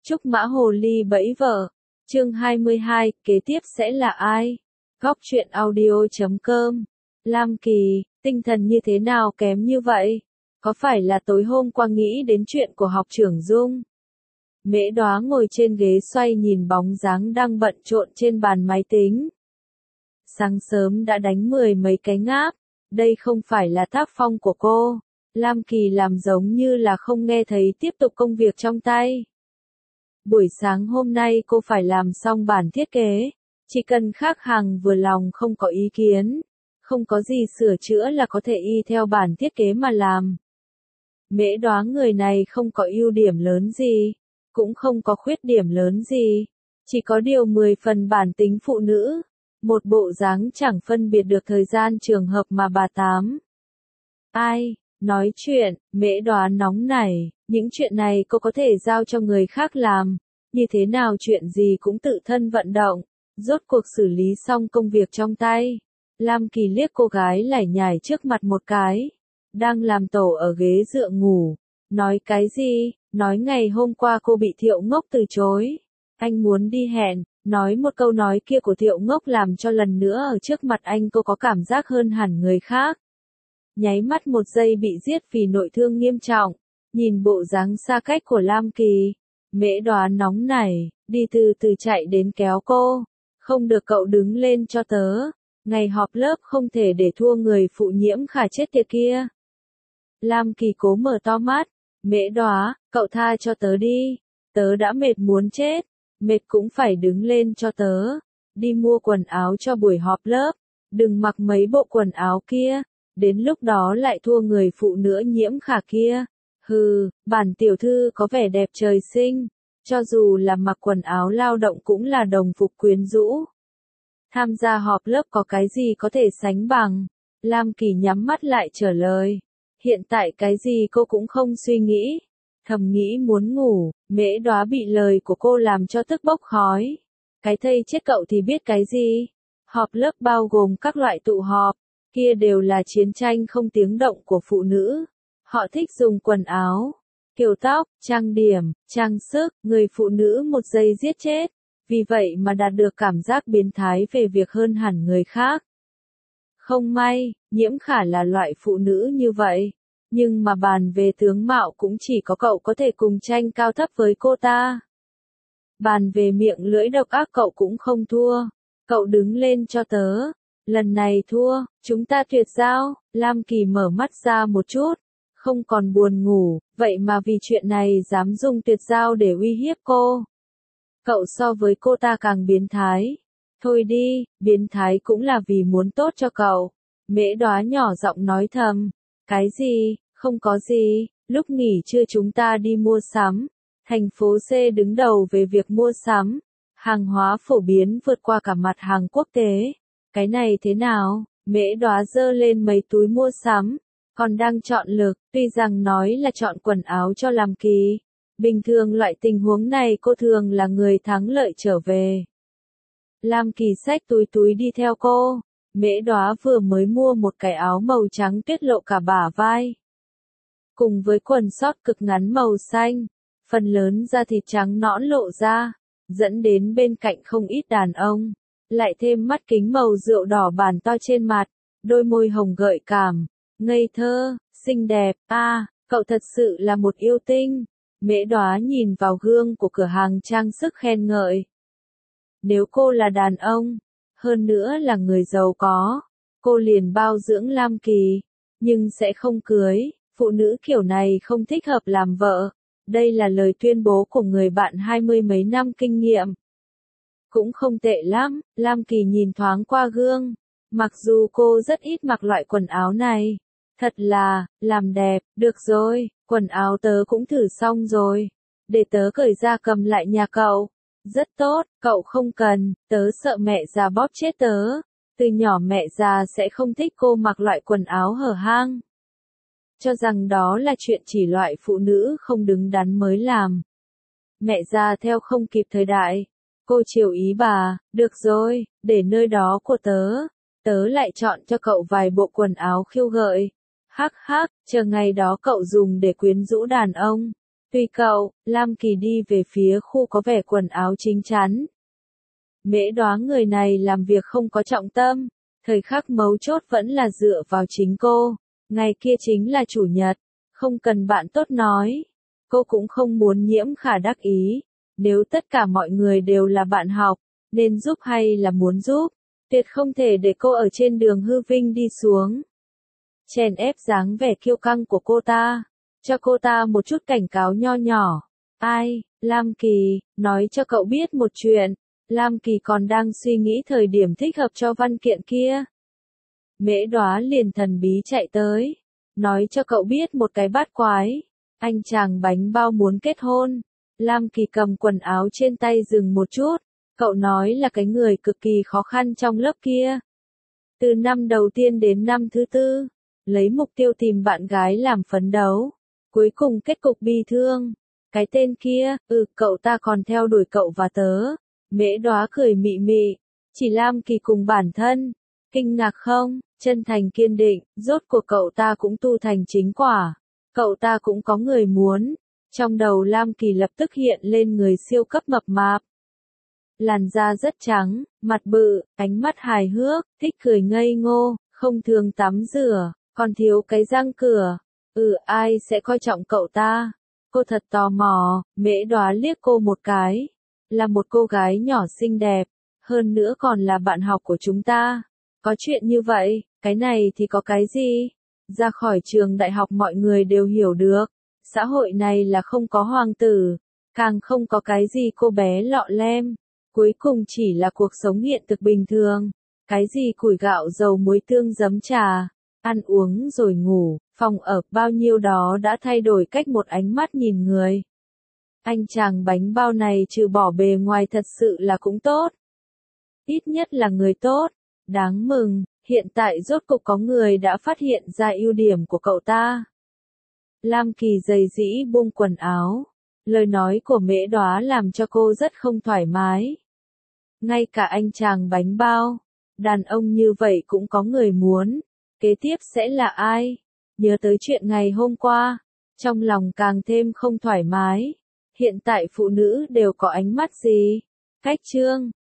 Trúc Mã Hồ Ly bẫy vợ. Chương 22, kế tiếp sẽ là ai? Góc truyện audio.com. Lam Kỳ, tinh thần như thế nào kém như vậy? Có phải là tối hôm qua nghĩ đến chuyện của học trưởng Dung? Mễ Đóa ngồi trên ghế xoay nhìn bóng dáng đang bận trộn trên bàn máy tính. Sáng sớm đã đánh 10 mấy cái ngáp, đây không phải là tác phong của cô. Lam Kỳ làm giống như là không nghe thấy, tiếp tục công việc trong tay. Buổi sáng hôm nay cô phải làm xong bản thiết kế, chỉ cần khách hàng vừa lòng không có ý kiến, không có gì sửa chữa là có thể y theo bản thiết kế mà làm. Mễ Đóa người này không có ưu điểm lớn gì, cũng không có khuyết điểm lớn gì, chỉ có điều 10 phần bản tính phụ nữ, một bộ dáng chẳng phân biệt được thời gian trường hợp mà bà Tám. Ai nói chuyện, Mễ Đóa nóng nảy, những chuyện này cô có thể giao cho người khác làm, như thế nào chuyện gì cũng tự thân vận động, rốt cuộc xử lý xong công việc trong tay. Lam Kỳ liếc cô gái lải nhải trước mặt một cái, đang làm tổ ở ghế dựa ngủ, nói cái gì, nói ngày hôm qua cô bị Thiệu Ngốc từ chối, anh muốn đi hẹn, nói một câu nói kia của Thiệu Ngốc làm cho lần nữa ở trước mặt anh cô có cảm giác hơn hẳn người khác. Nháy mắt một giây bị giết vì nội thương nghiêm trọng, nhìn bộ dáng xa cách của Lam Kỳ, Mễ Đóa nóng nảy, đi từ từ chạy đến kéo cô, không được cậu đứng lên cho tớ, ngày họp lớp không thể để thua người phụ nhiễm khả chết tiệt kia. Lam Kỳ cố mở to mắt, Mễ Đóa, cậu tha cho tớ đi, tớ đã mệt muốn chết, mệt cũng phải đứng lên cho tớ, đi mua quần áo cho buổi họp lớp, đừng mặc mấy bộ quần áo kia, đến lúc đó lại thua người phụ nữ nhiễm khả kia. Hừ, bản tiểu thư có vẻ đẹp trời sinh, cho dù là mặc quần áo lao động cũng là đồng phục quyến rũ. Tham gia họp lớp có cái gì có thể sánh bằng? Lam Kỳ nhắm mắt lại trả lời. Hiện tại cái gì cô cũng không suy nghĩ. Thầm nghĩ muốn ngủ, Mễ Đóa bị lời của cô làm cho tức bốc khói. Cái thây chết cậu thì biết cái gì? Họp lớp bao gồm các loại tụ họp, kia đều là chiến tranh không tiếng động của phụ nữ. Họ thích dùng quần áo, kiểu tóc, trang điểm, trang sức, người phụ nữ một giây giết chết. Vì vậy mà đạt được cảm giác biến thái về việc hơn hẳn người khác. Không may, Nhiễm Khả là loại phụ nữ như vậy. Nhưng mà bàn về tướng mạo cũng chỉ có cậu có thể cùng tranh cao thấp với cô ta. Bàn về miệng lưỡi độc ác cậu cũng không thua. Cậu đứng lên cho tớ. Lần này thua, chúng ta tuyệt giao. Lam Kỳ mở mắt ra một chút. Không còn buồn ngủ, vậy mà vì chuyện này dám dùng tuyệt giao để uy hiếp cô. Cậu so với cô ta càng biến thái. Thôi đi, biến thái cũng là vì muốn tốt cho cậu. Mễ Đóa nhỏ giọng nói thầm. Cái gì, không có gì, lúc nghỉ trưa chúng ta đi mua sắm. Thành phố C đứng đầu về việc mua sắm. Hàng hóa phổ biến vượt qua cả mặt hàng quốc tế. Cái này thế nào? Mễ Đóa giơ lên mấy túi mua sắm. Còn đang chọn lược, tuy rằng nói là chọn quần áo cho Lam Kỳ. Bình thường loại tình huống này cô thường là người thắng lợi trở về. Lam Kỳ xách túi đi theo cô. Mễ Đóa vừa mới mua một cái áo màu trắng tiết lộ cả bả vai. Cùng với quần sót cực ngắn màu xanh, phần lớn da thịt trắng nõn lộ ra, dẫn đến bên cạnh không ít đàn ông. Lại thêm mắt kính màu rượu đỏ bàn to trên mặt, đôi môi hồng gợi cảm, ngây thơ, xinh đẹp. Cậu thật sự là một yêu tinh. Mễ Đóa nhìn vào gương của cửa hàng trang sức khen ngợi. Nếu cô là đàn ông, hơn nữa là người giàu có, cô liền bao dưỡng Lam Kỳ, nhưng sẽ không cưới, phụ nữ kiểu này không thích hợp làm vợ. Đây là lời tuyên bố của người bạn 20 mấy năm kinh nghiệm. Cũng không tệ lắm, Lam Kỳ nhìn thoáng qua gương, mặc dù cô rất ít mặc loại quần áo này. Thật là, làm đẹp, được rồi, quần áo tớ cũng thử xong rồi. Để tớ cởi ra cầm lại nhà cậu. Rất tốt, cậu không cần, tớ sợ mẹ già bóp chết tớ. Từ nhỏ mẹ già sẽ không thích cô mặc loại quần áo hở hang. Cho rằng đó là chuyện chỉ loại phụ nữ không đứng đắn mới làm. Mẹ già theo không kịp thời đại. Cô chiều ý bà, được rồi, để nơi đó của tớ. Tớ lại chọn cho cậu vài bộ quần áo khiêu gợi. Hắc hắc, chờ ngày đó cậu dùng để quyến rũ đàn ông. Tùy cậu, Lam Kỳ đi về phía khu có vẻ quần áo chính chắn. Mễ Đóa người này làm việc không có trọng tâm, thời khắc mấu chốt vẫn là dựa vào chính cô. Ngày kia chính là chủ nhật, không cần bạn tốt nói. Cô cũng không muốn Nhiễm Khả đắc ý. Nếu tất cả mọi người đều là bạn học, nên giúp hay là muốn giúp, tuyệt không thể để cô ở trên đường hư vinh đi xuống. Chèn ép dáng vẻ kiêu căng của cô ta, cho cô ta một chút cảnh cáo nho nhỏ. Ai, Lam Kỳ, nói cho cậu biết một chuyện. Lam Kỳ còn đang suy nghĩ thời điểm thích hợp cho văn kiện kia. Mễ Đóa liền thần bí chạy tới, nói cho cậu biết một cái bát quái. Anh chàng bánh bao muốn kết hôn. Lam Kỳ cầm quần áo trên tay dừng một chút. Cậu nói là cái người cực kỳ khó khăn trong lớp kia. Từ năm đầu tiên đến năm thứ tư, lấy mục tiêu tìm bạn gái làm phấn đấu. Cuối cùng kết cục bi thương. Cái tên kia, cậu ta còn theo đuổi cậu và tớ. Mễ Đóa cười mị mị. Chỉ Lam Kỳ cùng bản thân. Kinh ngạc không? Chân thành kiên định, rốt cuộc cậu ta cũng tu thành chính quả. Cậu ta cũng có người muốn. Trong đầu Lam Kỳ lập tức hiện lên người siêu cấp mập mạp. Làn da rất trắng, mặt bự, ánh mắt hài hước, thích cười ngây ngô, không thường tắm rửa, còn thiếu cái răng cửa. Ai sẽ coi trọng cậu ta? Cô thật tò mò. Mễ Đóa liếc cô một cái. Là một cô gái nhỏ xinh đẹp, hơn nữa còn là bạn học của chúng ta. Có chuyện như vậy, cái này thì có cái gì? Ra khỏi trường đại học mọi người đều hiểu được. Xã hội này là không có hoàng tử, càng không có cái gì cô bé lọ lem. Cuối cùng chỉ là cuộc sống hiện thực bình thường. Cái gì củi gạo dầu muối tương giấm trà, ăn uống rồi ngủ, phòng ở, bao nhiêu đó đã thay đổi cách một ánh mắt nhìn người. Anh chàng bánh bao này trừ bỏ bề ngoài thật sự là cũng tốt. Ít nhất là người tốt. Đáng mừng, hiện tại rốt cục có người đã phát hiện ra ưu điểm của cậu ta. Lam Kỳ dày dĩ buông quần áo. Lời nói của Mễ Đóa làm cho cô rất không thoải mái. Ngay cả anh chàng bánh bao, đàn ông như vậy cũng có người muốn. Kế tiếp sẽ là ai? Nhớ tới chuyện ngày hôm qua, trong lòng càng thêm không thoải mái. Hiện tại phụ nữ đều có ánh mắt gì? Cách chương